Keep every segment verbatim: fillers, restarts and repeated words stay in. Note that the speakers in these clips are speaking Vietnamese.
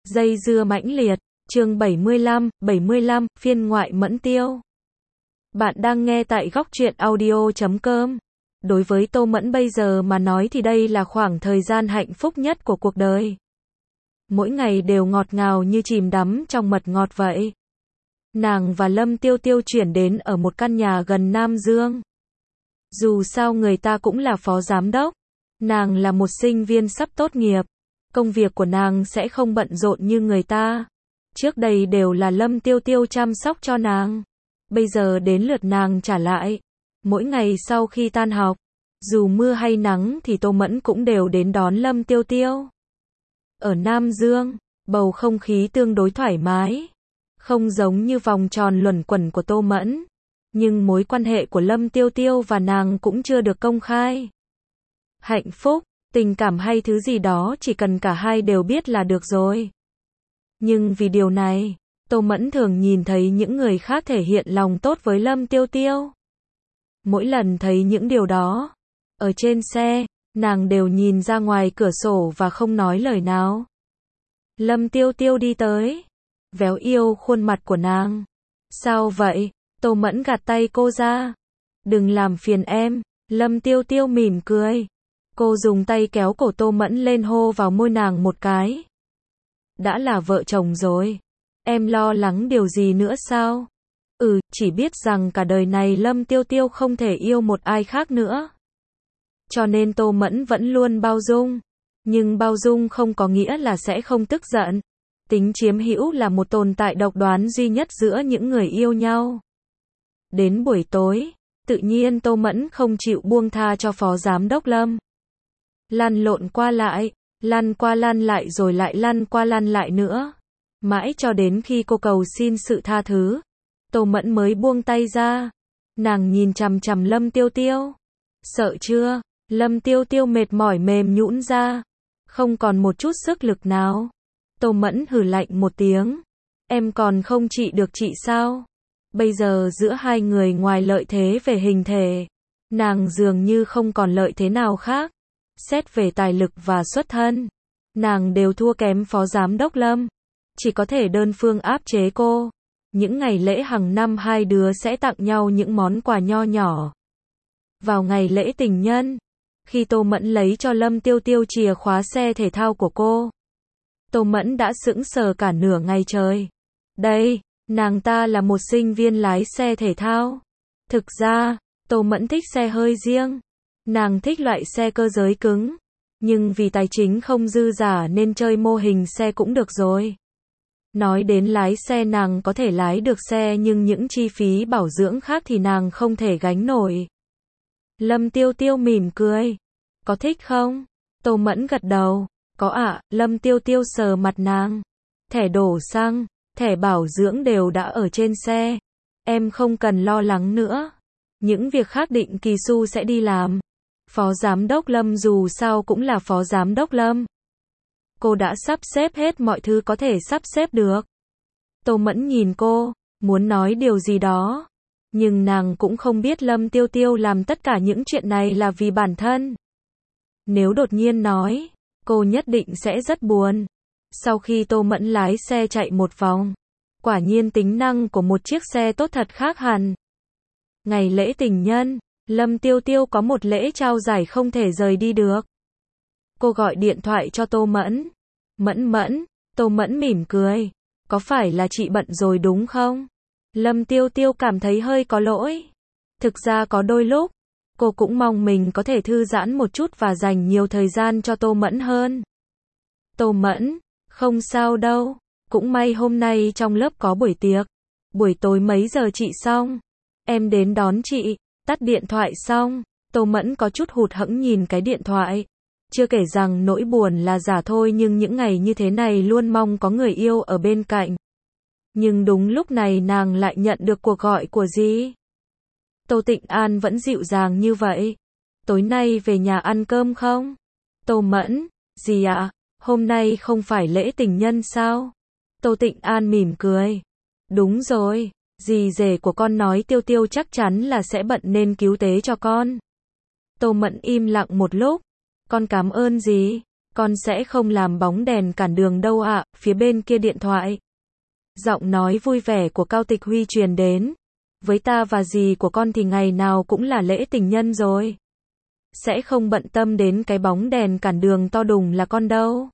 Dây dưa mãnh liệt, chương bảy mươi lăm, bảy mươi lăm, phiên ngoại Mẫn Tiêu. Bạn đang nghe tại góc truyện audio chấm com. Đối với Tô Mẫn bây giờ mà nói thì đây là khoảng thời gian hạnh phúc nhất của cuộc đời. Mỗi ngày đều ngọt ngào như chìm đắm trong mật ngọt vậy. Nàng và Lâm Tiêu Tiêu chuyển đến ở một căn nhà gần Nam Dương. Dù sao người ta cũng là phó giám đốc, nàng là một sinh viên sắp tốt nghiệp. Công việc của nàng sẽ không bận rộn như người ta. Trước đây đều là Lâm Tiêu Tiêu chăm sóc cho nàng. Bây giờ đến lượt nàng trả lại. Mỗi ngày sau khi tan học, dù mưa hay nắng thì Tô Mẫn cũng đều đến đón Lâm Tiêu Tiêu. Ở Nam Dương, bầu không khí tương đối thoải mái. Không giống như vòng tròn luẩn quẩn của Tô Mẫn. Nhưng mối quan hệ của Lâm Tiêu Tiêu và nàng cũng chưa được công khai. Hạnh phúc, tình cảm hay thứ gì đó chỉ cần cả hai đều biết là được rồi. Nhưng vì điều này, Tô Mẫn thường nhìn thấy những người khác thể hiện lòng tốt với Lâm Tiêu Tiêu. Mỗi lần thấy những điều đó, ở trên xe, nàng đều nhìn ra ngoài cửa sổ và không nói lời nào. Lâm Tiêu Tiêu đi tới, véo yêu khuôn mặt của nàng. Sao vậy? Tô Mẫn gạt tay cô ra. Đừng làm phiền em. Lâm Tiêu Tiêu mỉm cười. Cô dùng tay kéo cổ Tô Mẫn lên hô vào môi nàng một cái. Đã là vợ chồng rồi. Em lo lắng điều gì nữa sao? Ừ, chỉ biết rằng cả đời này Lâm Tiêu Tiêu không thể yêu một ai khác nữa. Cho nên Tô Mẫn vẫn luôn bao dung. Nhưng bao dung không có nghĩa là sẽ không tức giận. Tính chiếm hữu là một tồn tại độc đoán duy nhất giữa những người yêu nhau. Đến buổi tối, tự nhiên Tô Mẫn không chịu buông tha cho phó giám đốc Lâm. Lăn lộn qua lại, lăn qua lăn lại rồi lại lăn qua lăn lại nữa. Mãi cho đến khi cô cầu xin sự tha thứ, Tô Mẫn mới buông tay ra. Nàng nhìn chằm chằm Lâm Tiêu Tiêu. Sợ chưa? Lâm Tiêu Tiêu mệt mỏi mềm nhũn ra, không còn một chút sức lực nào. Tô Mẫn hừ lạnh một tiếng. Em còn không trị được chị sao? Bây giờ giữa hai người ngoài lợi thế về hình thể, nàng dường như không còn lợi thế nào khác. Xét về tài lực và xuất thân, nàng đều thua kém phó giám đốc Lâm. Chỉ có thể đơn phương áp chế cô. Những ngày lễ hàng năm hai đứa sẽ tặng nhau những món quà nho nhỏ. Vào ngày lễ tình nhân, khi Tô Mẫn lấy cho Lâm Tiêu Tiêu chìa khóa xe thể thao của cô, Tô Mẫn đã sững sờ cả nửa ngày trời. Đây, nàng ta là một sinh viên lái xe thể thao. Thực ra, Tô Mẫn thích xe hơi riêng. Nàng thích loại xe cơ giới cứng. Nhưng vì tài chính không dư giả nên chơi mô hình xe cũng được rồi. Nói đến lái xe, nàng có thể lái được xe nhưng những chi phí bảo dưỡng khác thì nàng không thể gánh nổi. Lâm Tiêu Tiêu mỉm cười. Có thích không? Tô Mẫn gật đầu. Có ạ. Lâm Tiêu Tiêu sờ mặt nàng. Thẻ đổ xăng, thẻ bảo dưỡng đều đã ở trên xe. Em không cần lo lắng nữa. Những việc khác định kỳ Su sẽ đi làm. Phó giám đốc Lâm dù sao cũng là phó giám đốc Lâm. Cô đã sắp xếp hết mọi thứ có thể sắp xếp được. Tô Mẫn nhìn cô, muốn nói điều gì đó. Nhưng nàng cũng không biết Lâm Tiêu Tiêu làm tất cả những chuyện này là vì bản thân. Nếu đột nhiên nói, cô nhất định sẽ rất buồn. Sau khi Tô Mẫn lái xe chạy một vòng, quả nhiên tính năng của một chiếc xe tốt thật khác hẳn. Ngày lễ tình nhân, Lâm Tiêu Tiêu có một lễ trao giải không thể rời đi được. Cô gọi điện thoại cho Tô Mẫn. Mẫn Mẫn, Tô Mẫn mỉm cười. Có phải là chị bận rồi đúng không? Lâm Tiêu Tiêu cảm thấy hơi có lỗi. Thực ra có đôi lúc, cô cũng mong mình có thể thư giãn một chút và dành nhiều thời gian cho Tô Mẫn hơn. Tô Mẫn, không sao đâu. Cũng may hôm nay trong lớp có buổi tiệc. Buổi tối mấy giờ chị xong? Em đến đón chị. Tắt điện thoại xong, Tô Mẫn có chút hụt hẫng nhìn cái điện thoại. Chưa kể rằng nỗi buồn là giả thôi nhưng những ngày như thế này luôn mong có người yêu ở bên cạnh. Nhưng đúng lúc này nàng lại nhận được cuộc gọi của Dì. Tô Tịnh An vẫn dịu dàng như vậy. Tối nay về nhà ăn cơm không? Tô Mẫn, Dì ạ, hôm nay không phải lễ tình nhân sao? Tô Tịnh An mỉm cười. Đúng rồi. Dì rể của con nói Tiêu Tiêu chắc chắn là sẽ bận nên cứu tế cho con. Tô Mẫn im lặng một lúc. Con cảm ơn dì. con sẽ không làm bóng đèn cản đường đâu ạ, phía bên kia điện thoại. Giọng nói vui vẻ của Cao Tịch Huy truyền đến. Với ta và dì của con thì ngày nào cũng là lễ tình nhân rồi. Sẽ không bận tâm đến cái bóng đèn cản đường to đùng là con đâu.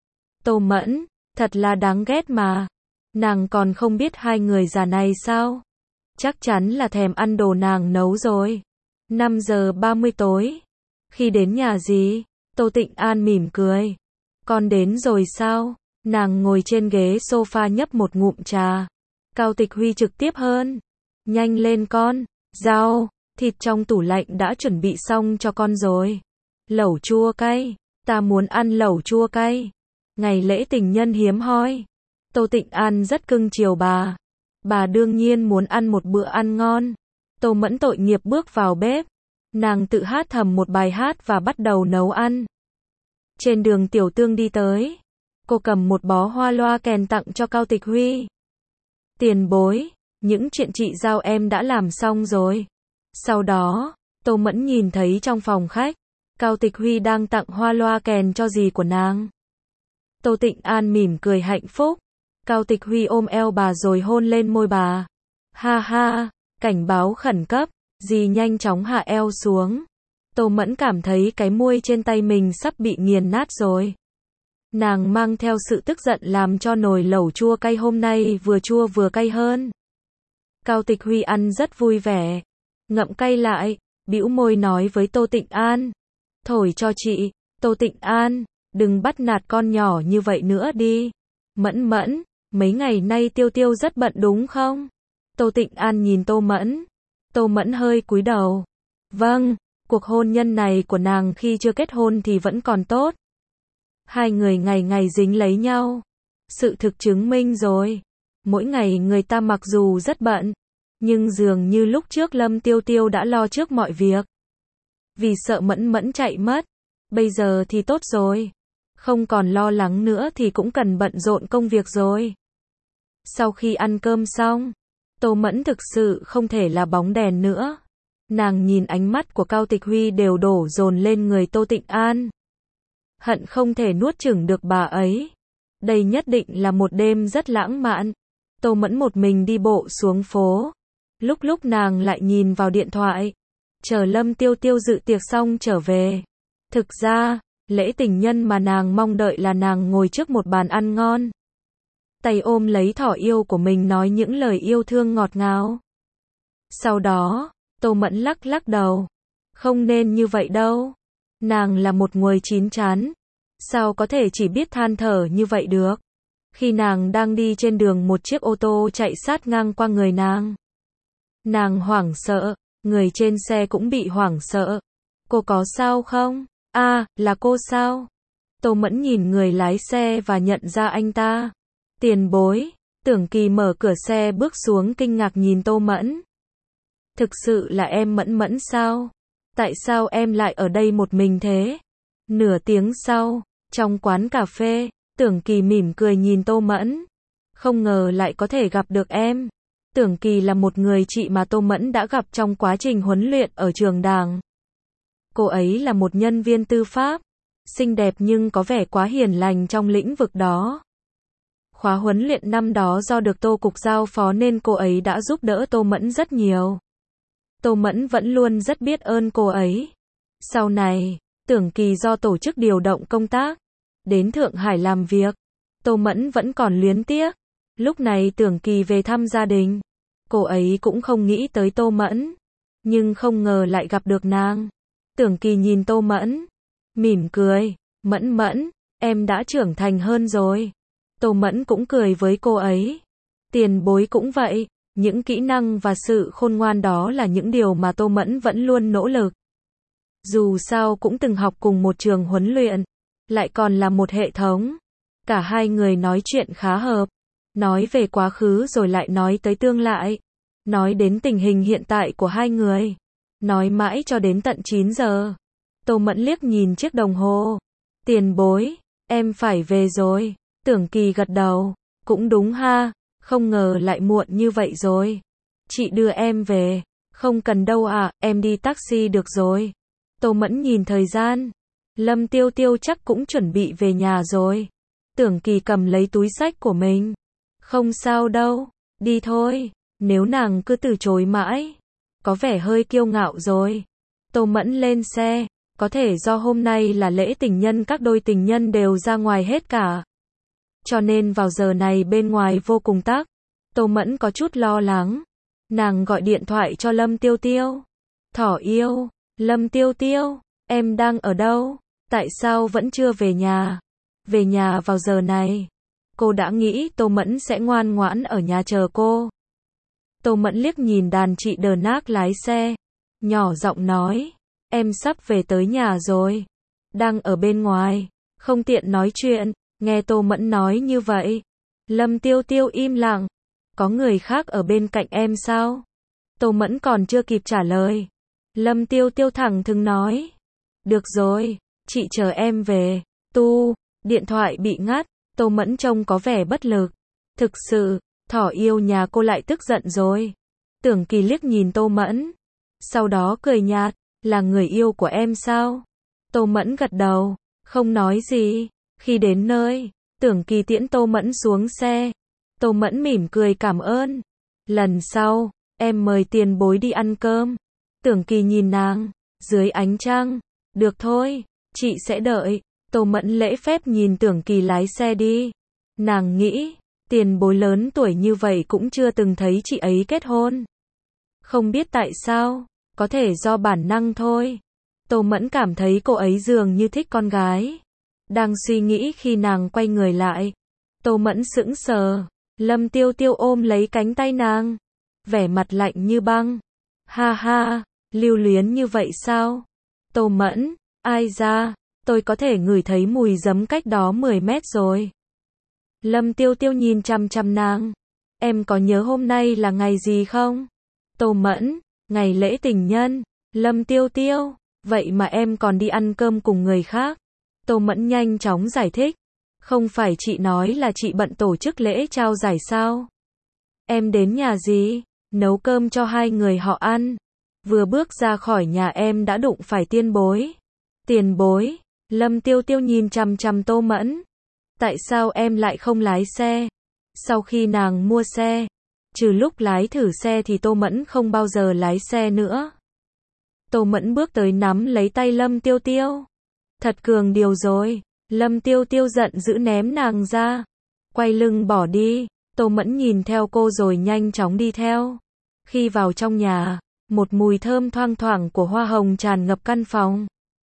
Tô Mẫn, thật là đáng ghét mà. Nàng còn không biết hai người già này sao? Chắc chắn là thèm ăn đồ nàng nấu rồi. năm giờ ba mươi tối. Khi đến nhà dì, Tô Tịnh An mỉm cười. Con đến rồi sao? Nàng ngồi trên ghế sofa nhấp một ngụm trà. Cao Tịch Huy trực tiếp hơn. Nhanh lên con. Rau, thịt trong tủ lạnh đã chuẩn bị xong cho con rồi. Lẩu chua cay. Ta muốn ăn lẩu chua cay. Ngày lễ tình nhân hiếm hoi. Tô Tịnh An rất cưng chiều bà. Bà đương nhiên muốn ăn một bữa ăn ngon. Tô Mẫn tội nghiệp bước vào bếp. Nàng tự hát thầm một bài hát và bắt đầu nấu ăn. Trên đường Tiểu Tương đi tới. Cô cầm một bó hoa loa kèn tặng cho Cao Tịch Huy. Tiền bối, những chuyện chị giao em đã làm xong rồi. Sau đó, Tô Mẫn nhìn thấy trong phòng khách, Cao Tịch Huy đang tặng hoa loa kèn cho dì của nàng. Tô Tịnh An mỉm cười hạnh phúc. Cao Tịch Huy ôm eo bà rồi hôn lên môi bà. Ha ha, cảnh báo khẩn cấp, dì nhanh chóng hạ eo xuống. Tô Mẫn cảm thấy cái môi trên tay mình sắp bị nghiền nát rồi. Nàng mang theo sự tức giận làm cho nồi lẩu chua cay hôm nay vừa chua vừa cay hơn. Cao Tịch Huy ăn rất vui vẻ. Ngậm cay lại, bĩu môi nói với Tô Tịnh An. Thổi cho chị, Tô Tịnh An, đừng bắt nạt con nhỏ như vậy nữa đi. Mẫn Mẫn, mấy ngày nay Tiêu Tiêu rất bận đúng không? Tô Tịnh An nhìn Tô Mẫn. Tô Mẫn hơi cúi đầu. Vâng, cuộc hôn nhân này của nàng khi chưa kết hôn thì vẫn còn tốt. Hai người ngày ngày dính lấy nhau. Sự thực chứng minh rồi. Mỗi ngày người ta mặc dù rất bận, nhưng dường như lúc trước Lâm Tiêu Tiêu đã lo trước mọi việc. Vì sợ Mẫn Mẫn chạy mất. Bây giờ thì tốt rồi. Không còn lo lắng nữa thì cũng cần bận rộn công việc rồi. Sau khi ăn cơm xong, Tô Mẫn thực sự không thể là bóng đèn nữa. Nàng nhìn ánh mắt của Cao Tịch Huy đều đổ dồn lên người Tô Tịnh An. Hận không thể nuốt chửng được bà ấy. Đây nhất định là một đêm rất lãng mạn. Tô Mẫn một mình đi bộ xuống phố. Lúc lúc nàng lại nhìn vào điện thoại. Chờ Lâm Tiêu Tiêu dự tiệc xong trở về. Thực ra, lễ tình nhân mà nàng mong đợi là nàng ngồi trước một bàn ăn ngon. Tay ôm lấy thỏ yêu của mình nói những lời yêu thương ngọt ngào. Sau đó, Tô Mẫn lắc lắc đầu. Không nên như vậy đâu. Nàng là một người chín chắn. Sao có thể chỉ biết than thở như vậy được? Khi nàng đang đi trên đường một chiếc ô tô chạy sát ngang qua người nàng. Nàng hoảng sợ, người trên xe cũng bị hoảng sợ. Cô có sao không? A, à, là cô sao? Tô Mẫn nhìn người lái xe và nhận ra anh ta. Tiền bối. Tưởng Kỳ mở cửa xe bước xuống kinh ngạc nhìn Tô Mẫn. Thực sự là em Mẫn Mẫn sao? Tại sao em lại ở đây một mình thế? Nửa tiếng sau, trong quán cà phê, Tưởng Kỳ mỉm cười nhìn Tô Mẫn. Không ngờ lại có thể gặp được em. Tưởng Kỳ là một người chị mà Tô Mẫn đã gặp trong quá trình huấn luyện ở trường đàng. Cô ấy là một nhân viên tư pháp, xinh đẹp nhưng có vẻ quá hiền lành trong lĩnh vực đó. Khóa huấn luyện năm đó do được Tô Cục giao phó nên cô ấy đã giúp đỡ Tô Mẫn rất nhiều. Tô Mẫn vẫn luôn rất biết ơn cô ấy. Sau này, Tưởng Kỳ do tổ chức điều động công tác, đến Thượng Hải làm việc. Tô Mẫn vẫn còn luyến tiếc. Lúc này Tưởng Kỳ về thăm gia đình. Cô ấy cũng không nghĩ tới Tô Mẫn. Nhưng không ngờ lại gặp được nàng. Tưởng Kỳ nhìn Tô Mẫn. Mỉm cười. Mẫn Mẫn, em đã trưởng thành hơn rồi. Tô Mẫn cũng cười với cô ấy. Tiền bối cũng vậy. Những kỹ năng và sự khôn ngoan đó là những điều mà Tô Mẫn vẫn luôn nỗ lực. Dù sao cũng từng học cùng một trường huấn luyện. Lại còn là một hệ thống. Cả hai người nói chuyện khá hợp. Nói về quá khứ rồi lại nói tới tương lai. Nói đến tình hình hiện tại của hai người. Nói mãi cho đến tận chín giờ. Tô Mẫn liếc nhìn chiếc đồng hồ. Tiền bối, em phải về rồi. Tưởng Kỳ gật đầu. Cũng đúng ha, không ngờ lại muộn như vậy rồi. Chị đưa em về. Không cần đâu ạ, à, em đi taxi được rồi. Tô Mẫn nhìn thời gian. Lâm Tiêu Tiêu chắc cũng chuẩn bị về nhà rồi. Tưởng Kỳ cầm lấy túi xách của mình. Không sao đâu, đi thôi. Nếu nàng cứ từ chối mãi, có vẻ hơi kiêu ngạo rồi. Tô Mẫn lên xe, có thể do hôm nay là lễ tình nhân, các đôi tình nhân đều ra ngoài hết cả. Cho nên vào giờ này bên ngoài vô cùng tắc. Tô Mẫn có chút lo lắng. Nàng gọi điện thoại cho Lâm Tiêu Tiêu. Thỏ yêu, Lâm Tiêu Tiêu, em đang ở đâu? Tại sao vẫn chưa về nhà? Về nhà vào giờ này. Cô đã nghĩ Tô Mẫn sẽ ngoan ngoãn ở nhà chờ cô. Tô Mẫn liếc nhìn đàn chị đờ nác lái xe. Nhỏ giọng nói. Em sắp về tới nhà rồi. Đang ở bên ngoài. Không tiện nói chuyện. Nghe Tô Mẫn nói như vậy. Lâm Tiêu Tiêu im lặng. Có người khác ở bên cạnh em sao? Tô Mẫn còn chưa kịp trả lời. Lâm Tiêu Tiêu thẳng thừng nói. Được rồi, chị chờ em về. Tu, điện thoại bị ngắt. Tô Mẫn trông có vẻ bất lực. Thực sự, thỏ yêu nhà cô lại tức giận rồi. Tưởng Kỳ liếc nhìn Tô Mẫn. Sau đó cười nhạt. Là người yêu của em sao? Tô Mẫn gật đầu. Không nói gì. Khi đến nơi, Tưởng Kỳ tiễn Tô Mẫn xuống xe. Tô Mẫn mỉm cười cảm ơn. Lần sau, em mời tiền bối đi ăn cơm. Tưởng Kỳ nhìn nàng. Dưới ánh trăng. Được thôi, chị sẽ đợi. Tô Mẫn lễ phép nhìn Tưởng Kỳ lái xe đi. Nàng nghĩ, tiền bối lớn tuổi như vậy cũng chưa từng thấy chị ấy kết hôn. Không biết tại sao, có thể do bản năng thôi. Tô Mẫn cảm thấy cô ấy dường như thích con gái. Đang suy nghĩ khi nàng quay người lại. Tô Mẫn sững sờ. Lâm Tiêu Tiêu ôm lấy cánh tay nàng. Vẻ mặt lạnh như băng. Ha ha, lưu luyến như vậy sao? Tô Mẫn, ai ra, tôi có thể ngửi thấy mùi giấm cách đó mười mét rồi. Lâm Tiêu Tiêu nhìn chằm chằm nàng. Em có nhớ hôm nay là ngày gì không? Tô Mẫn, ngày lễ tình nhân. Lâm Tiêu Tiêu, vậy mà em còn đi ăn cơm cùng người khác. Tô Mẫn nhanh chóng giải thích. Không phải chị nói là chị bận tổ chức lễ trao giải sao? Em đến nhà gì? Nấu cơm cho hai người họ ăn. Vừa bước ra khỏi nhà em đã đụng phải tiên bối. Tiền bối? Lâm Tiêu Tiêu nhìn chằm chằm Tô Mẫn. Tại sao em lại không lái xe? Sau khi nàng mua xe, trừ lúc lái thử xe thì Tô Mẫn không bao giờ lái xe nữa. Tô Mẫn bước tới nắm lấy tay Lâm Tiêu Tiêu. Thật cường điều rồi. Lâm Tiêu Tiêu giận dữ ném nàng ra. Quay lưng bỏ đi. Tô Mẫn nhìn theo cô rồi nhanh chóng đi theo. Khi vào trong nhà, một mùi thơm thoang thoảng của hoa hồng tràn ngập căn phòng.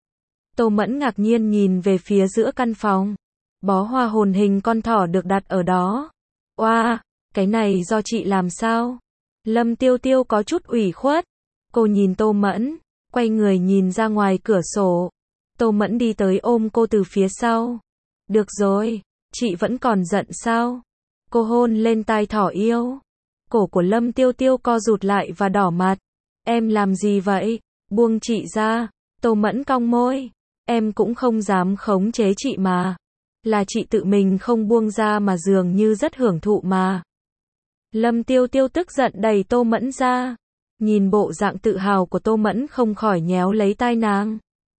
Tô Mẫn ngạc nhiên nhìn về phía giữa căn phòng. Bó hoa hồn hình con thỏ được đặt ở đó. Oa, wow, cái này do chị làm sao? Lâm Tiêu Tiêu có chút ủy khuất. Cô nhìn Tô Mẫn, quay người nhìn ra ngoài cửa sổ. Tô Mẫn đi tới ôm cô từ phía sau. Được rồi, chị vẫn còn giận sao? Cô hôn lên tai thỏ yêu. Cổ của Lâm Tiêu Tiêu co rụt lại và đỏ mặt. Em làm gì vậy? Buông chị ra. Tô Mẫn cong môi. Em cũng không dám khống chế chị mà. Là chị tự mình không buông ra mà dường như rất hưởng thụ mà. Lâm Tiêu Tiêu tức giận đẩy Tô Mẫn ra. Nhìn bộ dạng tự hào của Tô Mẫn không khỏi nhéo lấy tai nàng.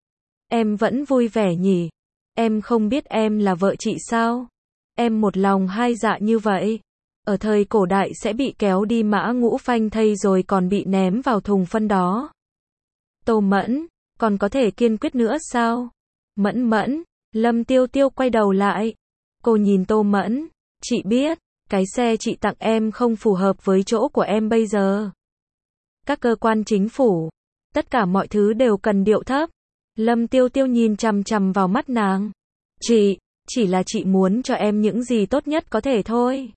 Em vẫn vui vẻ nhỉ? Em không biết em là vợ chị sao? Em một lòng hai dạ như vậy. Ở thời cổ đại sẽ bị kéo đi mã ngũ phanh thây rồi còn bị ném vào thùng phân đó. Tô Mẫn, còn có thể kiên quyết nữa sao? Mẫn Mẫn, Lâm Tiêu Tiêu quay đầu lại. Cô nhìn Tô Mẫn. Chị biết, cái xe chị tặng em không phù hợp với chỗ của em bây giờ. Các cơ quan chính phủ, tất cả mọi thứ đều cần điệu thấp. Lâm Tiêu Tiêu nhìn chằm chằm vào mắt nàng. Chị, chỉ là chị muốn cho em những gì tốt nhất có thể thôi.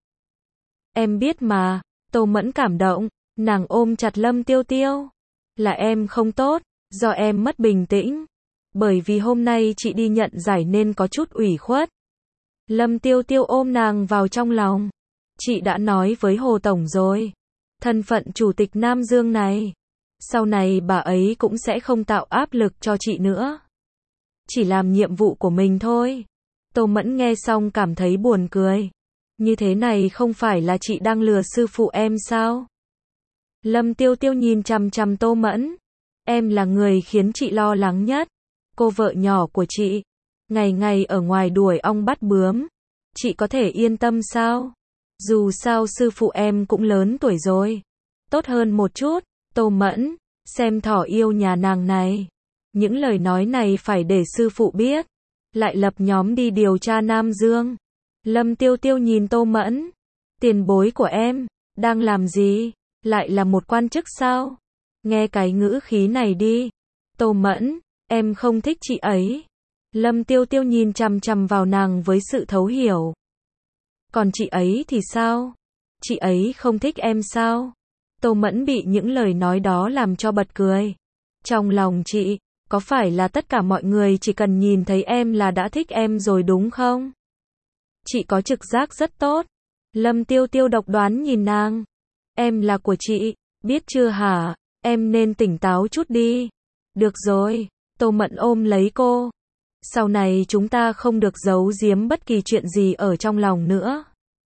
Em biết mà. Tô Mẫn cảm động, nàng ôm chặt Lâm Tiêu Tiêu. Là em không tốt, do em mất bình tĩnh. Bởi vì hôm nay chị đi nhận giải nên có chút ủy khuất. Lâm Tiêu Tiêu ôm nàng vào trong lòng. Chị đã nói với Hồ Tổng rồi. Thân phận chủ tịch Nam Dương này, sau này bà ấy cũng sẽ không tạo áp lực cho chị nữa. Chỉ làm nhiệm vụ của mình thôi. Tô Mẫn nghe xong cảm thấy buồn cười. Như thế này không phải là chị đang lừa sư phụ em sao? Lâm Tiêu Tiêu nhìn chằm chằm Tô Mẫn. Em là người khiến chị lo lắng nhất. cô vợ nhỏ của chị, ngày ngày ở ngoài đuổi ong bắt bướm, chị có thể yên tâm sao? Dù sao sư phụ em cũng lớn tuổi rồi. Tốt hơn một chút, Tô Mẫn, xem thỏ yêu nhà nàng này. Những lời nói này phải để sư phụ biết. Lại lập nhóm đi điều tra Nam Dương. Lâm Tiêu Tiêu nhìn Tô Mẫn. Tiền bối của em, đang làm gì? Lại là một quan chức sao? Nghe cái ngữ khí này đi. Tô Mẫn, em không thích chị ấy. Lâm Tiêu Tiêu nhìn chằm chằm vào nàng với sự thấu hiểu. Còn chị ấy thì sao? Chị ấy không thích em sao? Tô Mẫn bị những lời nói đó làm cho bật cười. Trong lòng chị, có phải là tất cả mọi người chỉ cần nhìn thấy em là đã thích em rồi đúng không? Chị có trực giác rất tốt. Lâm Tiêu Tiêu độc đoán nhìn nàng. Em là của chị, biết chưa hả? Em nên tỉnh táo chút đi. Được rồi, Tô Mẫn ôm lấy cô. Sau này chúng ta không được giấu giếm bất kỳ chuyện gì ở trong lòng nữa.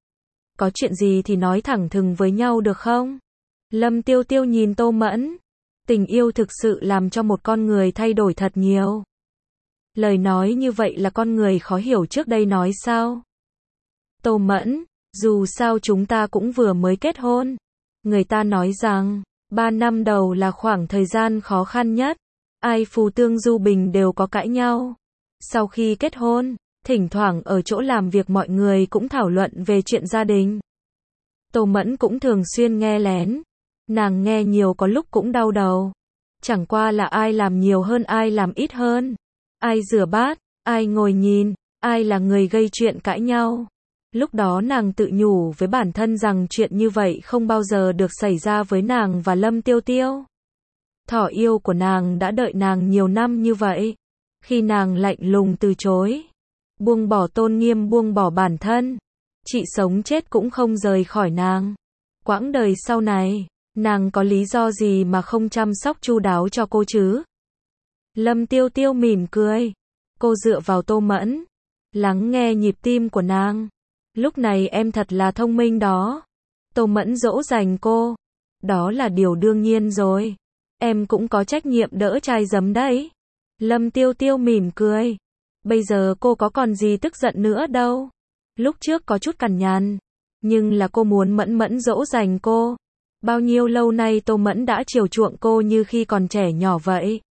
Có chuyện gì thì nói thẳng thừng với nhau được không? Lâm Tiêu Tiêu nhìn Tô Mẫn. Tình yêu thực sự làm cho một con người thay đổi thật nhiều. Lời nói như vậy là con người khó hiểu trước đây nói sao? Tô Mẫn, dù sao chúng ta cũng vừa mới kết hôn. Người ta nói rằng, ba năm đầu là khoảng thời gian khó khăn nhất. Ai phù tương du bình đều có cãi nhau. Sau khi kết hôn, thỉnh thoảng ở chỗ làm việc mọi người cũng thảo luận về chuyện gia đình. Tô Mẫn cũng thường xuyên nghe lén. Nàng nghe nhiều có lúc cũng đau đầu. Chẳng qua là ai làm nhiều hơn ai làm ít hơn. Ai rửa bát, ai ngồi nhìn, ai là người gây chuyện cãi nhau. Lúc đó nàng tự nhủ với bản thân rằng chuyện như vậy không bao giờ được xảy ra với nàng và Lâm Tiêu Tiêu. Thỏ yêu của nàng đã đợi nàng nhiều năm như vậy. Khi nàng lạnh lùng từ chối, buông bỏ tôn nghiêm, buông bỏ bản thân, chị sống chết cũng không rời khỏi nàng. Quãng đời sau này, nàng có lý do gì mà không chăm sóc chu đáo cho cô chứ? Lâm Tiêu Tiêu mỉm cười. Cô dựa vào Tô Mẫn, lắng nghe nhịp tim của nàng. Lúc này em thật là thông minh đó. Tô Mẫn dỗ dành cô. Đó là điều đương nhiên rồi. Em cũng có trách nhiệm đỡ trai giấm đấy. Lâm Tiêu Tiêu mỉm cười. Bây giờ cô có còn gì tức giận nữa đâu. Lúc trước có chút cằn nhằn, nhưng là cô muốn Mẫn Mẫn dỗ dành cô. Bao nhiêu lâu nay Tô Mẫn đã chiều chuộng cô như khi còn trẻ nhỏ vậy.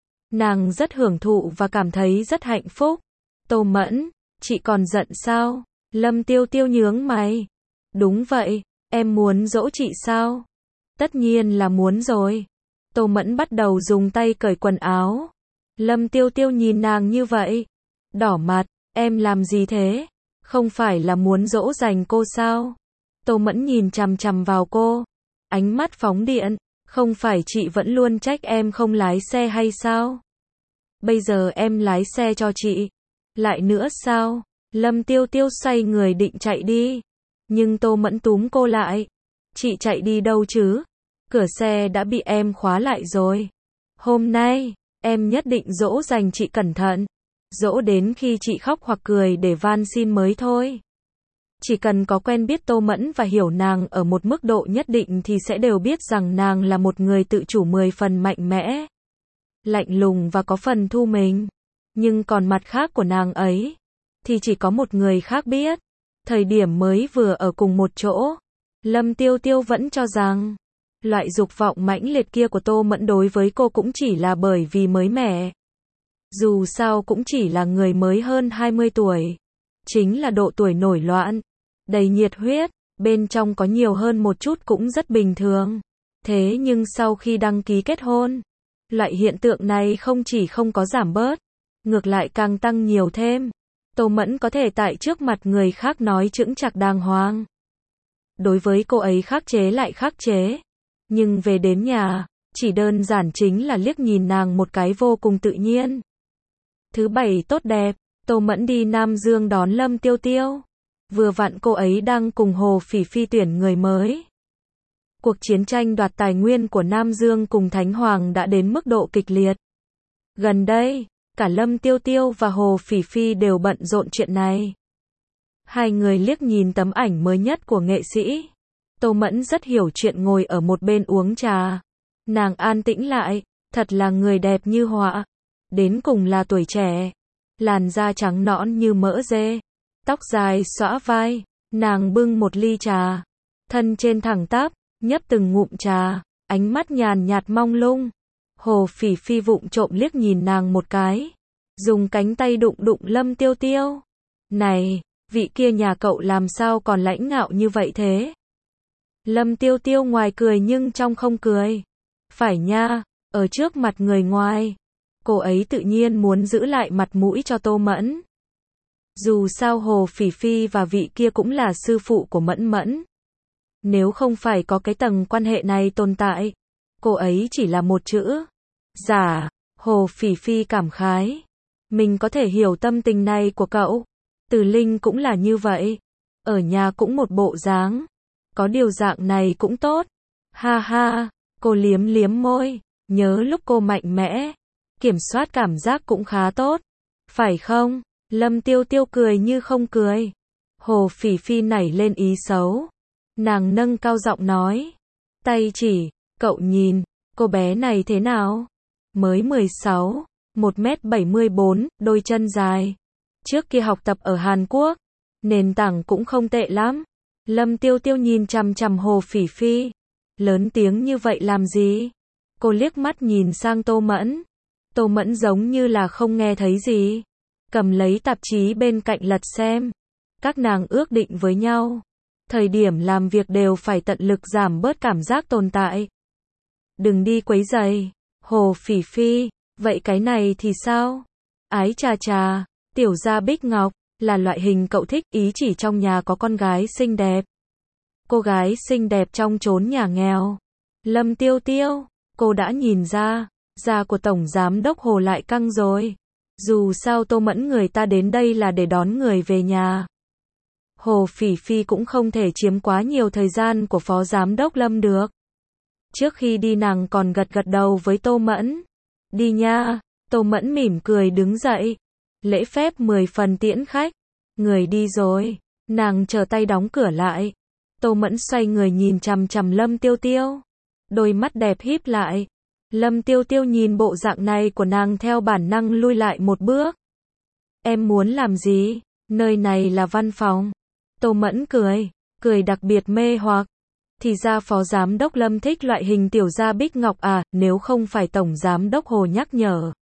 Nàng rất hưởng thụ và cảm thấy rất hạnh phúc. Tô Mẫn, chị còn giận sao? Lâm Tiêu Tiêu nhướng mày. Đúng vậy, em muốn dỗ chị sao? Tất nhiên là muốn rồi. Tô Mẫn bắt đầu dùng tay cởi quần áo. Lâm Tiêu Tiêu nhìn nàng như vậy. Đỏ mặt, em làm gì thế? Không phải là muốn dỗ dành cô sao? Tô Mẫn nhìn chằm chằm vào cô. Ánh mắt phóng điện. Không phải chị vẫn luôn trách em không lái xe hay sao? Bây giờ em lái xe cho chị. Lại nữa sao? Lâm Tiêu Tiêu xoay người định chạy đi. Nhưng Tô Mẫn túm cô lại. Chị chạy đi đâu chứ? Cửa xe đã bị em khóa lại rồi. Hôm nay, em nhất định dỗ dành chị cẩn thận. Dỗ đến khi chị khóc hoặc cười để van xin mới thôi. Chỉ cần có quen biết Tô Mẫn và hiểu nàng ở một mức độ nhất định thì sẽ đều biết rằng nàng là một người tự chủ mười phần mạnh mẽ. Lạnh lùng và có phần thu mình. Nhưng còn mặt khác của nàng ấy, thì chỉ có một người khác biết. Thời điểm mới vừa ở cùng một chỗ, Lâm Tiêu Tiêu vẫn cho rằng, loại dục vọng mãnh liệt kia của Tô Mẫn đối với cô cũng chỉ là bởi vì mới mẻ. Dù sao cũng chỉ là người mới hơn hai mươi tuổi. Chính là độ tuổi nổi loạn, đầy nhiệt huyết, bên trong có nhiều hơn một chút cũng rất bình thường. Thế nhưng sau khi đăng ký kết hôn, loại hiện tượng này không chỉ không có giảm bớt, ngược lại càng tăng nhiều thêm. Tô Mẫn có thể tại trước mặt người khác nói chững chạc đàng hoàng. Đối với cô ấy khắc chế lại khắc chế. Nhưng về đến nhà, chỉ đơn giản chính là liếc nhìn nàng một cái vô cùng tự nhiên. Thứ bảy tốt đẹp, Tô Mẫn đi Nam Dương đón Lâm Tiêu Tiêu. Vừa vặn cô ấy đang cùng Hồ Phỉ Phi tuyển người mới. Cuộc chiến tranh đoạt tài nguyên của Nam Dương cùng Thánh Hoàng đã đến mức độ kịch liệt. Gần đây, cả Lâm Tiêu Tiêu và Hồ Phỉ Phi đều bận rộn chuyện này. Hai người liếc nhìn tấm ảnh mới nhất của nghệ sĩ. Tô Mẫn rất hiểu chuyện ngồi ở một bên uống trà. Nàng an tĩnh lại, thật là người đẹp như họa. đến cùng là tuổi trẻ. Làn da trắng nõn như mỡ dê, tóc dài xõa vai, nàng bưng một ly trà, thân trên thẳng tắp, nhấp từng ngụm trà, ánh mắt nhàn nhạt mong lung. Hồ Phỉ Phi vụng trộm liếc nhìn nàng một cái, dùng cánh tay đụng đụng Lâm Tiêu Tiêu. Này, vị kia nhà cậu làm sao còn lãnh ngạo như vậy thế? Lâm Tiêu Tiêu ngoài cười nhưng trong không cười. Phải nha, ở trước mặt người ngoài, cô ấy tự nhiên muốn giữ lại mặt mũi cho Tô Mẫn. Dù sao Hồ Phỉ Phi và vị kia cũng là sư phụ của Mẫn Mẫn. Nếu không phải có cái tầng quan hệ này tồn tại, cô ấy chỉ là một chữ giả. Hồ Phỉ Phi cảm khái, mình có thể hiểu tâm tình này của cậu. Từ Linh cũng là như vậy, ở nhà cũng một bộ dáng, có điều dạng này cũng tốt. Ha ha, cô liếm liếm môi, nhớ lúc cô mạnh mẽ, kiểm soát cảm giác cũng khá tốt, phải không? Lâm Tiêu Tiêu cười như không cười. Hồ Phỉ Phi nảy lên ý xấu, nàng nâng cao giọng nói, tay chỉ, cậu nhìn, cô bé này thế nào? Mới mười sáu, một mét bảy mươi bốn, đôi chân dài. Trước kia học tập ở Hàn Quốc, nền tảng cũng không tệ lắm. Lâm Tiêu Tiêu nhìn chằm chằm Hồ Phỉ Phi, lớn tiếng như vậy làm gì? Cô liếc mắt nhìn sang Tô Mẫn. Tô Mẫn giống như là không nghe thấy gì, cầm lấy tạp chí bên cạnh lật xem. Các nàng ước định với nhau, thời điểm làm việc đều phải tận lực giảm bớt cảm giác tồn tại. Đừng đi quấy rầy. Hồ Phỉ Phi, vậy cái này thì sao? Ái chà chà, tiểu gia Bích Ngọc, là loại hình cậu thích, ý chỉ trong nhà có con gái xinh đẹp. Cô gái xinh đẹp trong chốn nhà nghèo. Lâm Tiêu Tiêu, cô đã nhìn ra, da của Tổng Giám Đốc Hồ lại căng rồi. Dù sao Tô Mẫn người ta đến đây là để đón người về nhà. Hồ Phỉ Phi cũng không thể chiếm quá nhiều thời gian của Phó Giám Đốc Lâm được. Trước khi đi nàng còn gật gật đầu với Tô Mẫn. Đi nha. Tô Mẫn mỉm cười đứng dậy, lễ phép mười phần tiễn khách. Người đi rồi, nàng chờ tay đóng cửa lại. Tô Mẫn xoay người nhìn chằm chằm Lâm Tiêu Tiêu, đôi mắt đẹp híp lại. Lâm Tiêu Tiêu nhìn bộ dạng này của nàng theo bản năng lui lại một bước. Em muốn làm gì? Nơi này là văn phòng. Tô Mẫn cười, cười đặc biệt mê hoặc. Thì ra Phó Giám Đốc Lâm thích loại hình tiểu gia Bích Ngọc à, nếu không phải Tổng Giám Đốc Hồ nhắc nhở.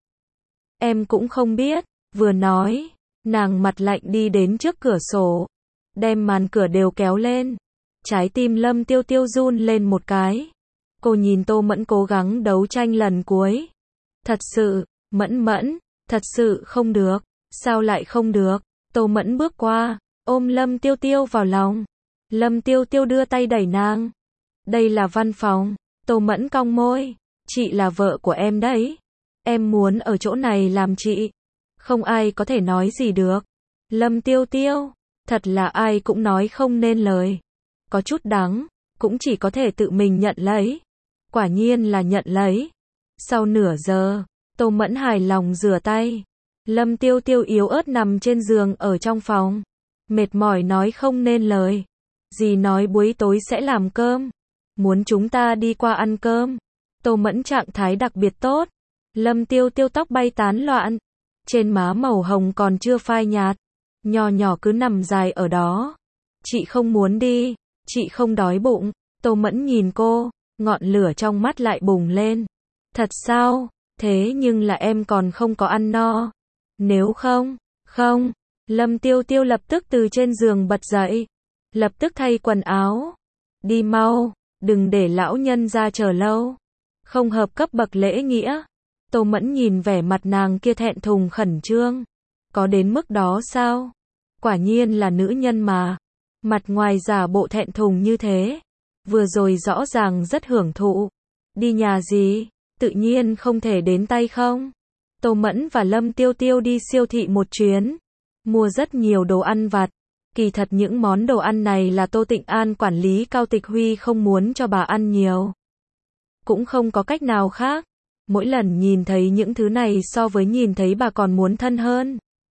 Em cũng không biết. Vừa nói, nàng mặt lạnh đi đến trước cửa sổ, đem màn cửa đều kéo lên. Trái tim Lâm Tiêu Tiêu run lên một cái. Cô nhìn Tô Mẫn cố gắng đấu tranh lần cuối. Thật sự, Mẫn Mẫn, thật sự không được. Sao lại không được? Tô Mẫn bước qua, ôm Lâm Tiêu Tiêu vào lòng. Lâm Tiêu Tiêu đưa tay đẩy nàng. Đây là văn phòng. Tô Mẫn cong môi. Chị là vợ của em đấy. Em muốn ở chỗ này làm chị. Không ai có thể nói gì được. Lâm Tiêu Tiêu, thật là ai cũng nói không nên lời. Có chút đắng, cũng chỉ có thể tự mình nhận lấy. Quả nhiên là nhận lấy. Sau nửa giờ, Tô Mẫn hài lòng rửa tay. Lâm Tiêu Tiêu yếu ớt nằm trên giường ở trong phòng. Mệt mỏi nói không nên lời. Dì nói buổi tối sẽ làm cơm. Muốn chúng ta đi qua ăn cơm. Tô Mẫn trạng thái đặc biệt tốt. Lâm Tiêu Tiêu tóc bay tán loạn. Trên má màu hồng còn chưa phai nhạt. Nho nhỏ cứ nằm dài ở đó. Chị không muốn đi. Chị không đói bụng. Tô Mẫn nhìn cô. Ngọn lửa trong mắt lại bùng lên. Thật sao? Thế nhưng là em còn không có ăn no. Nếu không, không. Lâm Tiêu Tiêu lập tức từ trên giường bật dậy. Lập tức thay quần áo. Đi mau, đừng để lão nhân ra chờ lâu. Không hợp cấp bậc lễ nghĩa. Tô Mẫn nhìn vẻ mặt nàng kia thẹn thùng khẩn trương. Có đến mức đó sao? Quả nhiên là nữ nhân mà. Mặt ngoài giả bộ thẹn thùng như thế. Vừa rồi rõ ràng rất hưởng thụ. Đi nhà gì? Tự nhiên không thể đến tay không? Tô Mẫn và Lâm Tiêu Tiêu đi siêu thị một chuyến. Mua rất nhiều đồ ăn vặt. Kỳ thật những món đồ ăn này là Tô Tịnh An quản lý Cao Tịch Huy không muốn cho bà ăn nhiều. Cũng không có cách nào khác. Mỗi lần nhìn thấy những thứ này so với nhìn thấy bà còn muốn thân hơn.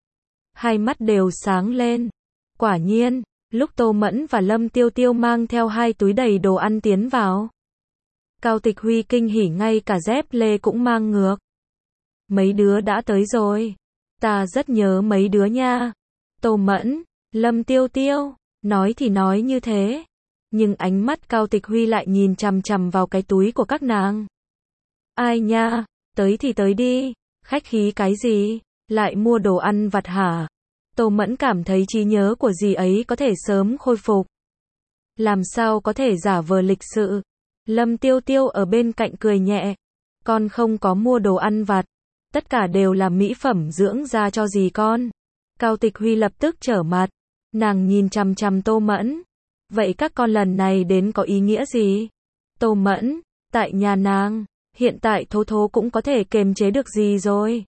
Hai mắt đều sáng lên. Quả nhiên, lúc Tô Mẫn và Lâm Tiêu Tiêu mang theo hai túi đầy đồ ăn tiến vào. Cao Tịch Huy kinh hỉ ngay cả dép lê cũng mang ngược. Mấy đứa đã tới rồi. Ta rất nhớ mấy đứa nha. Tô Mẫn, Lâm Tiêu Tiêu, nói thì nói như thế. Nhưng ánh mắt Cao Tịch Huy lại nhìn chằm chằm vào cái túi của các nàng. Ai nha, tới thì tới đi, khách khí cái gì, lại mua đồ ăn vặt hả? Tô Mẫn cảm thấy trí nhớ của dì ấy có thể sớm khôi phục. Làm sao có thể giả vờ lịch sự? Lâm Tiêu Tiêu ở bên cạnh cười nhẹ. Con không có mua đồ ăn vặt. Tất cả đều là mỹ phẩm dưỡng da cho dì con. Cao Tịch Huy lập tức trở mặt. Nàng nhìn chằm chằm Tô Mẫn. Vậy các con lần này đến có ý nghĩa gì? Tô Mẫn, tại nhà nàng, hiện tại Thố Thố cũng có thể kềm chế được gì rồi.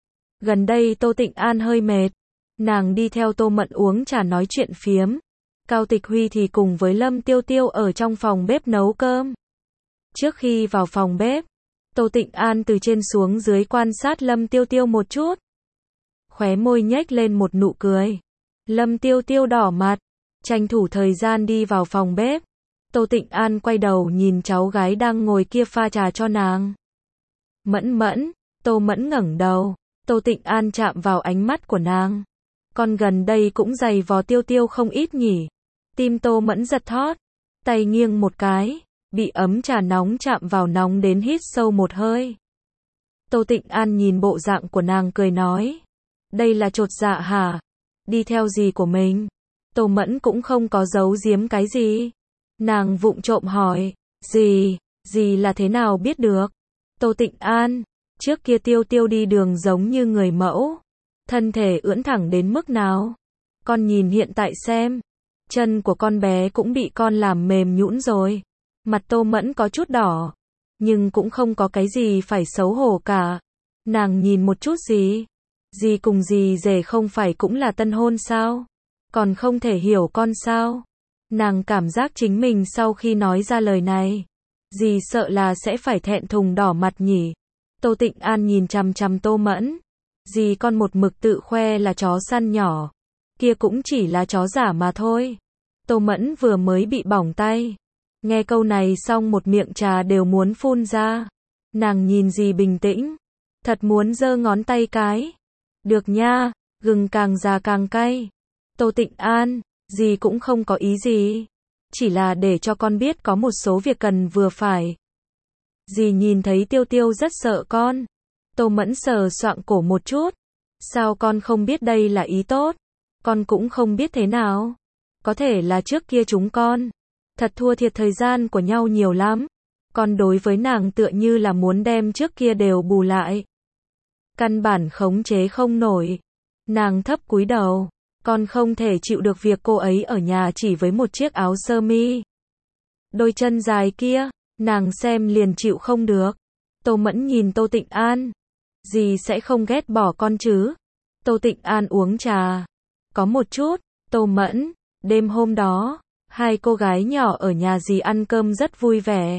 Gần đây Tô Tịnh An hơi mệt. Nàng đi theo Tô Mẫn uống trà nói chuyện phiếm. Cao Tịch Huy thì cùng với Lâm Tiêu Tiêu ở trong phòng bếp nấu cơm. Trước khi vào phòng bếp, Tô Tịnh An từ trên xuống dưới quan sát Lâm Tiêu Tiêu một chút. Khóe môi nhếch lên một nụ cười. Lâm Tiêu Tiêu đỏ mặt, tranh thủ thời gian đi vào phòng bếp. Tô Tịnh An quay đầu nhìn cháu gái đang ngồi kia pha trà cho nàng. Mẫn Mẫn, Tô Mẫn ngẩng đầu. Tô Tịnh An chạm vào ánh mắt của nàng. Con gần đây cũng giày vò Tiêu Tiêu không ít nhỉ. Tim Tô Mẫn giật thót, tay nghiêng một cái, bị ấm trà nóng chạm vào nóng đến hít sâu một hơi. Tô Tịnh An nhìn bộ dạng của nàng cười nói. Đây là chột dạ hả? Đi theo dì của mình. Tô Mẫn cũng không có giấu giếm cái gì. Nàng vụng trộm hỏi. Dì, dì là thế nào biết được? Tô Tịnh An, trước kia Tiêu Tiêu đi đường giống như người mẫu. Thân thể ưỡn thẳng đến mức nào? Con nhìn hiện tại xem. Chân của con bé cũng bị con làm mềm nhũn rồi. Mặt Tô Mẫn có chút đỏ. Nhưng cũng không có cái gì phải xấu hổ cả. Nàng nhìn một chút gì? Dì cùng dì rể không phải cũng là tân hôn sao? Còn không thể hiểu con sao? Nàng cảm giác chính mình sau khi nói ra lời này. Dì sợ là sẽ phải thẹn thùng đỏ mặt nhỉ? Tô Tịnh An nhìn chằm chằm Tô Mẫn. Dì con một mực tự khoe là chó săn nhỏ. Kia cũng chỉ là chó giả mà thôi. Tô Mẫn vừa mới bị bỏng tay. Nghe câu này xong một miệng trà đều muốn phun ra. Nàng nhìn dì bình tĩnh. Thật muốn giơ ngón tay cái. Được nha, gừng càng già càng cay. Tô Tịnh An, dì cũng không có ý gì. Chỉ là để cho con biết có một số việc cần vừa phải. Dì nhìn thấy Tiêu Tiêu rất sợ con. Tô Mẫn sờ soạng cổ một chút. Sao con không biết đây là ý tốt? Con cũng không biết thế nào. Có thể là trước kia chúng con thật thua thiệt thời gian của nhau nhiều lắm. Con đối với nàng tựa như là muốn đem trước kia đều bù lại. Căn bản khống chế không nổi. Nàng thấp cúi đầu. Con không thể chịu được việc cô ấy ở nhà chỉ với một chiếc áo sơ mi. Đôi chân dài kia, nàng xem liền chịu không được. Tô Mẫn nhìn Tô Tịnh An. Dì sẽ không ghét bỏ con chứ? Tô Tịnh An uống trà. Có một chút. Tô Mẫn, đêm hôm đó, hai cô gái nhỏ ở nhà dì ăn cơm rất vui vẻ.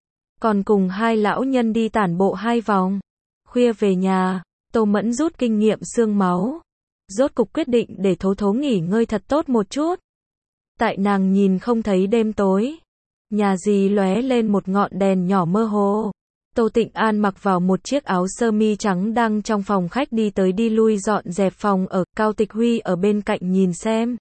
Còn cùng hai lão nhân đi tản bộ hai vòng. Khuya về nhà, Tô Mẫn rút kinh nghiệm xương máu. Rốt cục quyết định để Thố Thố nghỉ ngơi thật tốt một chút. Tại nàng nhìn không thấy đêm tối. Nhà dì lóe lên một ngọn đèn nhỏ mơ hồ. Tô Tịnh An mặc vào một chiếc áo sơ mi trắng đang trong phòng khách đi tới đi lui dọn dẹp phòng ở. Cao Tịch Huy ở bên cạnh nhìn xem.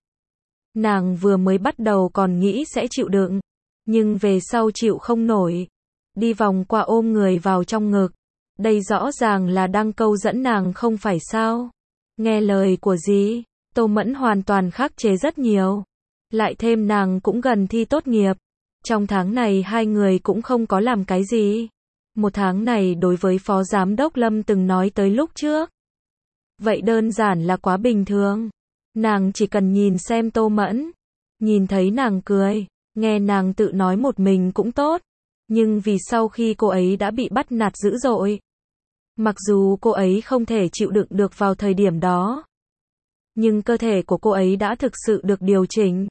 Nàng vừa mới bắt đầu còn nghĩ sẽ chịu đựng. Nhưng về sau chịu không nổi. Đi vòng qua ôm người vào trong ngực. Đây rõ ràng là đang câu dẫn nàng không phải sao? Nghe lời của dì, Tô Mẫn hoàn toàn khắc chế rất nhiều. Lại thêm nàng cũng gần thi tốt nghiệp. Trong tháng này hai người cũng không có làm cái gì. Một tháng này đối với Phó Giám đốc Lâm từng nói tới lúc trước. Vậy đơn giản là quá bình thường. Nàng chỉ cần nhìn xem Tô Mẫn. Nhìn thấy nàng cười, nghe nàng tự nói một mình cũng tốt. Nhưng vì sau khi cô ấy đã bị bắt nạt dữ dội. Mặc dù cô ấy không thể chịu đựng được vào thời điểm đó. Nhưng cơ thể của cô ấy đã thực sự được điều chỉnh.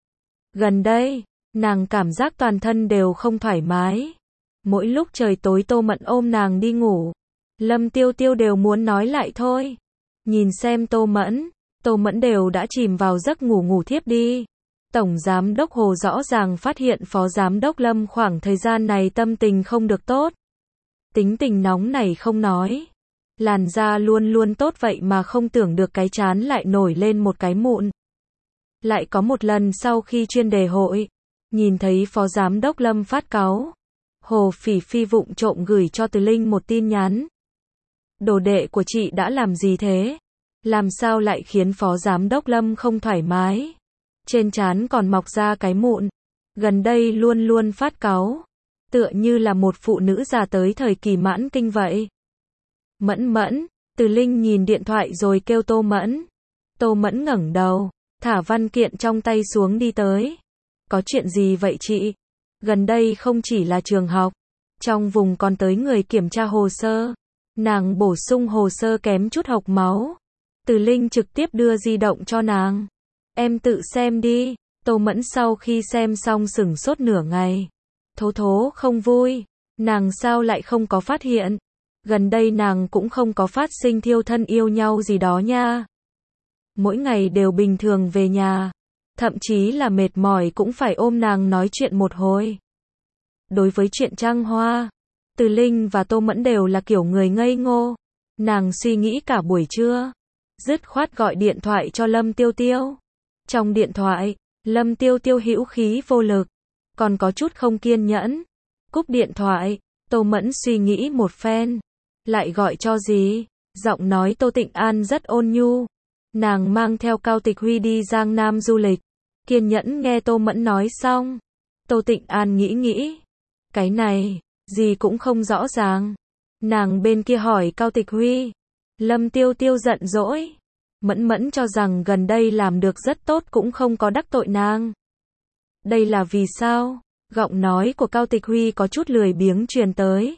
Gần đây, nàng cảm giác toàn thân đều không thoải mái. Mỗi lúc trời tối Tô Mẫn ôm nàng đi ngủ. Lâm Tiêu Tiêu đều muốn nói lại thôi. Nhìn xem Tô Mẫn, Tô Mẫn đều đã chìm vào giấc ngủ ngủ thiếp đi. Tổng Giám đốc Hồ rõ ràng phát hiện Phó Giám đốc Lâm khoảng thời gian này tâm tình không được tốt. Tính tình nóng này không nói. Làn da luôn luôn tốt vậy mà không tưởng được cái trán lại nổi lên một cái mụn. Lại có một lần sau khi chuyên đề hội, nhìn thấy Phó Giám đốc Lâm phát cáu. Hồ Phỉ Phi vụng trộm gửi cho Từ Linh một tin nhắn. Đồ đệ của chị đã làm gì thế? Làm sao lại khiến Phó Giám đốc Lâm không thoải mái? Trên trán còn mọc ra cái mụn. Gần đây luôn luôn phát cáu. Tựa như là một phụ nữ già tới thời kỳ mãn kinh vậy. Mẫn Mẫn, Từ Linh nhìn điện thoại rồi kêu Tô Mẫn. Tô Mẫn ngẩng đầu, thả văn kiện trong tay xuống đi tới. Có chuyện gì vậy chị? Gần đây không chỉ là trường học, trong vùng còn tới người kiểm tra hồ sơ. Nàng bổ sung hồ sơ kém chút hộc máu. Từ Linh trực tiếp đưa di động cho nàng. Em tự xem đi. Tô Mẫn sau khi xem xong sửng sốt nửa ngày. Thố thố không vui. Nàng sao lại không có phát hiện? Gần đây nàng cũng không có phát sinh thiêu thân yêu nhau gì đó nha. Mỗi ngày đều bình thường về nhà. Thậm chí là mệt mỏi cũng phải ôm nàng nói chuyện một hồi. Đối với chuyện trăng hoa, Từ Linh và Tô Mẫn đều là kiểu người ngây ngô. Nàng suy nghĩ cả buổi trưa. Dứt khoát gọi điện thoại cho Lâm Tiêu Tiêu. Trong điện thoại, Lâm Tiêu Tiêu hữu khí vô lực, còn có chút không kiên nhẫn. Cúp điện thoại, Tô Mẫn suy nghĩ một phen. Lại gọi cho gì? Giọng nói Tô Tịnh An rất ôn nhu. Nàng mang theo Cao Tịch Huy đi Giang Nam du lịch. Kiên nhẫn nghe Tô Mẫn nói xong. Tô Tịnh An nghĩ nghĩ. Cái này, gì cũng không rõ ràng. Nàng bên kia hỏi Cao Tịch Huy. Lâm Tiêu Tiêu giận dỗi. Mẫn Mẫn cho rằng gần đây làm được rất tốt cũng không có đắc tội nàng. Đây là vì sao? Giọng nói của Cao Tịch Huy có chút lười biếng truyền tới.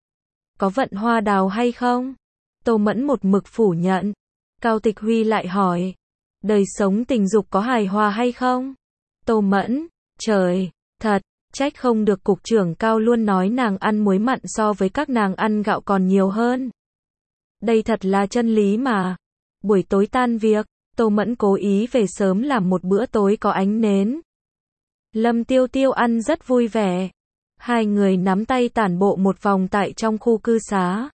Có vận hoa đào hay không? Tô Mẫn một mực phủ nhận. Cao Tịch Huy lại hỏi. Đời sống tình dục có hài hòa hay không? Tô Mẫn. Trời, thật, trách không được cục trưởng Cao luôn nói nàng ăn muối mặn so với các nàng ăn gạo còn nhiều hơn. Đây thật là chân lý mà. Buổi tối tan việc, Tô Mẫn cố ý về sớm làm một bữa tối có ánh nến. Lâm Tiêu Tiêu ăn rất vui vẻ. Hai người nắm tay tản bộ một vòng tại trong khu cư xá.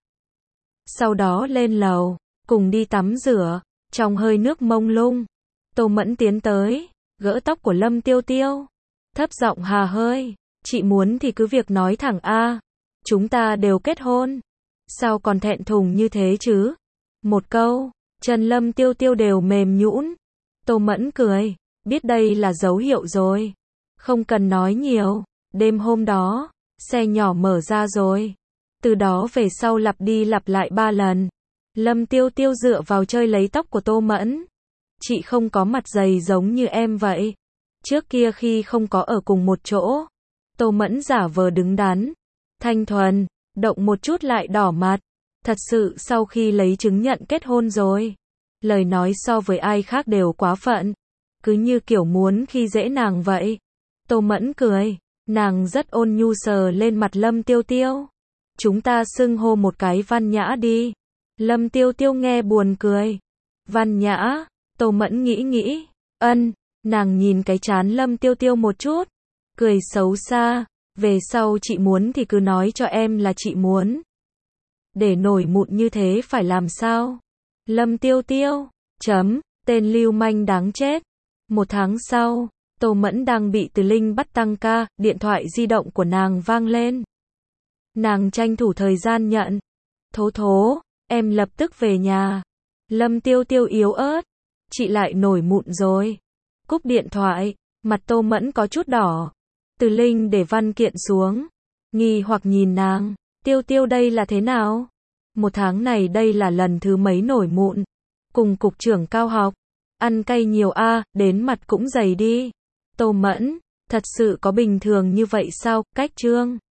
Sau đó lên lầu, cùng đi tắm rửa, trong hơi nước mông lung. Tô Mẫn tiến tới, gỡ tóc của Lâm Tiêu Tiêu. Thấp giọng hà hơi, chị muốn thì cứ việc nói thẳng a. Chúng ta đều kết hôn. Sao còn thẹn thùng như thế chứ? Một câu, chân Lâm Tiêu Tiêu đều mềm nhũn. Tô Mẫn cười, biết đây là dấu hiệu rồi. Không cần nói nhiều. Đêm hôm đó, xe nhỏ mở ra rồi. Từ đó về sau lặp đi lặp lại ba lần. Lâm Tiêu Tiêu dựa vào chơi lấy tóc của Tô Mẫn. Chị không có mặt dày giống như em vậy. Trước kia khi không có ở cùng một chỗ, Tô Mẫn giả vờ đứng đắn, thanh thuần, động một chút lại đỏ mặt. Thật sự sau khi lấy chứng nhận kết hôn rồi, lời nói so với ai khác đều quá phận. Cứ như kiểu muốn khi dễ nàng vậy. Tô Mẫn cười, nàng rất ôn nhu sờ lên mặt Lâm Tiêu Tiêu. Chúng ta xưng hô một cái Văn Nhã đi. Lâm Tiêu Tiêu nghe buồn cười. Văn Nhã, Tô Mẫn nghĩ nghĩ, ân, nàng nhìn cái trán Lâm Tiêu Tiêu một chút, cười xấu xa, về sau chị muốn thì cứ nói cho em là chị muốn. Để nổi mụn như thế phải làm sao? Lâm Tiêu Tiêu, chấm, tên lưu manh đáng chết. Một tháng sau, Tô Mẫn đang bị Từ Linh bắt tăng ca, điện thoại di động của nàng vang lên. Nàng tranh thủ thời gian nhận. Thố thố, em lập tức về nhà. Lâm Tiêu Tiêu yếu ớt. Chị lại nổi mụn rồi. Cúp điện thoại, mặt Tô Mẫn có chút đỏ. Từ Linh để văn kiện xuống. Nghi hoặc nhìn nàng. Tiêu Tiêu đây là thế nào? Một tháng này đây là lần thứ mấy nổi mụn. Cùng cục trưởng Cao học. Ăn cay nhiều a, à, đến mặt cũng dày đi. Tô Mẫn, thật sự có bình thường như vậy sao? Cách trương.